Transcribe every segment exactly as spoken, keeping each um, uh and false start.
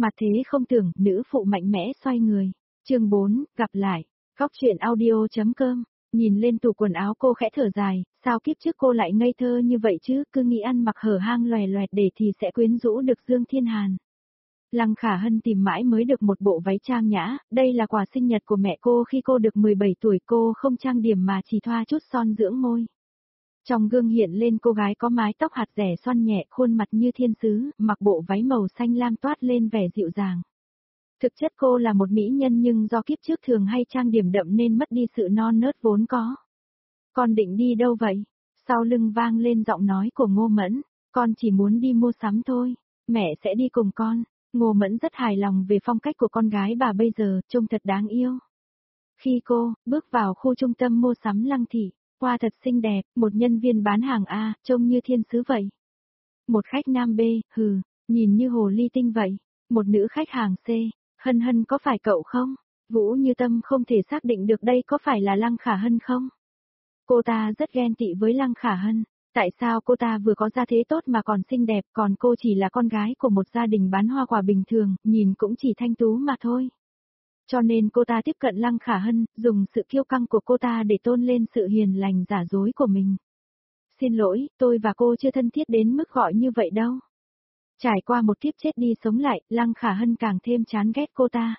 Mà thế không tưởng, nữ phụ mạnh mẽ xoay người. Chương bốn, gặp lại. Góc truyện audio chấm com. Nhìn lên tủ quần áo cô khẽ thở dài, sao kiếp trước cô lại ngây thơ như vậy chứ, cứ nghĩ ăn mặc hở hang loè loẹt để thì sẽ quyến rũ được Dương Thiên Hàn. Lăng Khả Hân tìm mãi mới được một bộ váy trang nhã, đây là quà sinh nhật của mẹ cô khi cô được mười bảy tuổi, cô không trang điểm mà chỉ thoa chút son dưỡng môi. Trong gương hiện lên cô gái có mái tóc hạt rẻ xoăn nhẹ, khuôn mặt như thiên sứ, mặc bộ váy màu xanh lam toát lên vẻ dịu dàng. Thực chất cô là một mỹ nhân nhưng do kiếp trước thường hay trang điểm đậm nên mất đi sự non nớt vốn có. Con định đi đâu vậy? Sau lưng vang lên giọng nói của Ngô Mẫn, con chỉ muốn đi mua sắm thôi, mẹ sẽ đi cùng con. Ngô Mẫn rất hài lòng về phong cách của con gái bà bây giờ, trông thật đáng yêu. Khi cô bước vào khu trung tâm mua sắm Lăng thị, hoa thật xinh đẹp, một nhân viên bán hàng A, trông như thiên sứ vậy. Một khách nam B, hừ, nhìn như hồ ly tinh vậy. Một nữ khách hàng C, Hân Hân có phải cậu không? Vũ Như Tâm không thể xác định được đây có phải là Lăng Khả Hân không? Cô ta rất ghen tị với Lăng Khả Hân. Tại sao cô ta vừa có gia thế tốt mà còn xinh đẹp, còn cô chỉ là con gái của một gia đình bán hoa quả bình thường, nhìn cũng chỉ thanh tú mà thôi. Cho nên cô ta tiếp cận Lăng Khả Hân, dùng sự kiêu căng của cô ta để tôn lên sự hiền lành giả dối của mình. Xin lỗi, tôi và cô chưa thân thiết đến mức gọi như vậy đâu. Trải qua một kiếp chết đi sống lại, Lăng Khả Hân càng thêm chán ghét cô ta.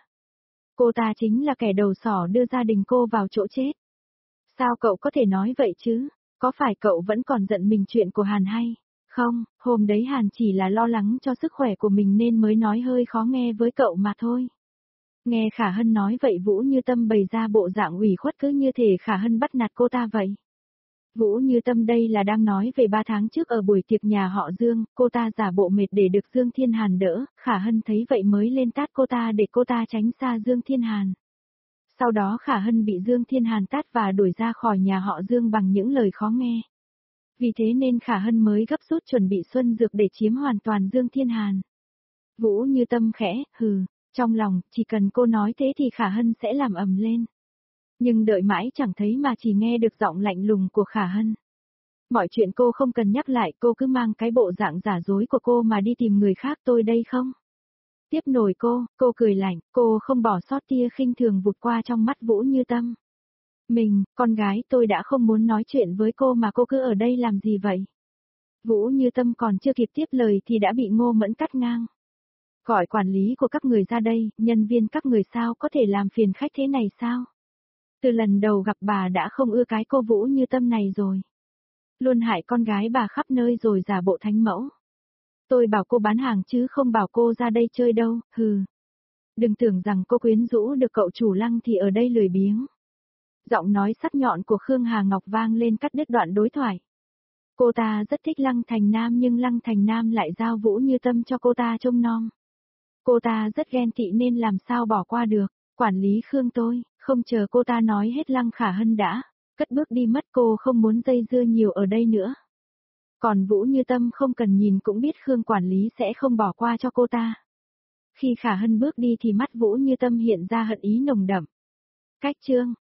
Cô ta chính là kẻ đầu sỏ đưa gia đình cô vào chỗ chết. Sao cậu có thể nói vậy chứ? Có phải cậu vẫn còn giận mình chuyện của Hàn hay? Không, hôm đấy Hàn chỉ là lo lắng cho sức khỏe của mình nên mới nói hơi khó nghe với cậu mà thôi. Nghe Khả Hân nói vậy Vũ Như Tâm bày ra bộ dạng ủy khuất cứ như thể Khả Hân bắt nạt cô ta vậy. Vũ Như Tâm đây là đang nói về ba tháng trước ở buổi tiệc nhà họ Dương, cô ta giả bộ mệt để được Dương Thiên Hàn đỡ, Khả Hân thấy vậy mới lên tát cô ta để cô ta tránh xa Dương Thiên Hàn. Sau đó Khả Hân bị Dương Thiên Hàn tát và đuổi ra khỏi nhà họ Dương bằng những lời khó nghe. Vì thế nên Khả Hân mới gấp rút chuẩn bị xuân dược để chiếm hoàn toàn Dương Thiên Hàn. Vũ Như Tâm khẽ, hừ, trong lòng, chỉ cần cô nói thế thì Khả Hân sẽ làm ầm lên. Nhưng đợi mãi chẳng thấy mà chỉ nghe được giọng lạnh lùng của Khả Hân. Mọi chuyện cô không cần nhắc lại, cô cứ mang cái bộ dạng giả dối của cô mà đi tìm người khác tôi đây không? Tiếp nổi cô, cô cười lạnh, cô không bỏ sót tia khinh thường vụt qua trong mắt Vũ Như Tâm. Mình, con gái tôi đã không muốn nói chuyện với cô mà cô cứ ở đây làm gì vậy? Vũ Như Tâm còn chưa kịp tiếp lời thì đã bị Ngô Mẫn cắt ngang. Gọi quản lý của các người ra đây, nhân viên các người sao có thể làm phiền khách thế này sao? Từ lần đầu gặp bà đã không ưa cái cô Vũ Như Tâm này rồi. Luôn hại con gái bà khắp nơi rồi giả bộ thánh mẫu. Tôi bảo cô bán hàng chứ không bảo cô ra đây chơi đâu, hừ. Đừng tưởng rằng cô quyến rũ được cậu chủ Lăng thì ở đây lười biếng. Giọng nói sắc nhọn của Khương Hà Ngọc vang lên cắt đứt đoạn đối thoại. Cô ta rất thích Lăng Thành Nam nhưng Lăng Thành Nam lại giao Vũ Như Tâm cho cô ta trông nom. Cô ta rất ghen tị nên làm sao bỏ qua được. Quản lý Khương tôi, không chờ cô ta nói hết Lăng Khả Hân đã, cất bước đi mất, cô không muốn dây dưa nhiều ở đây nữa. Còn Vũ Như Tâm không cần nhìn cũng biết Khương quản lý sẽ không bỏ qua cho cô ta. Khi Khả Hân bước đi thì mắt Vũ Như Tâm hiện ra hận ý nồng đậm. Cách chương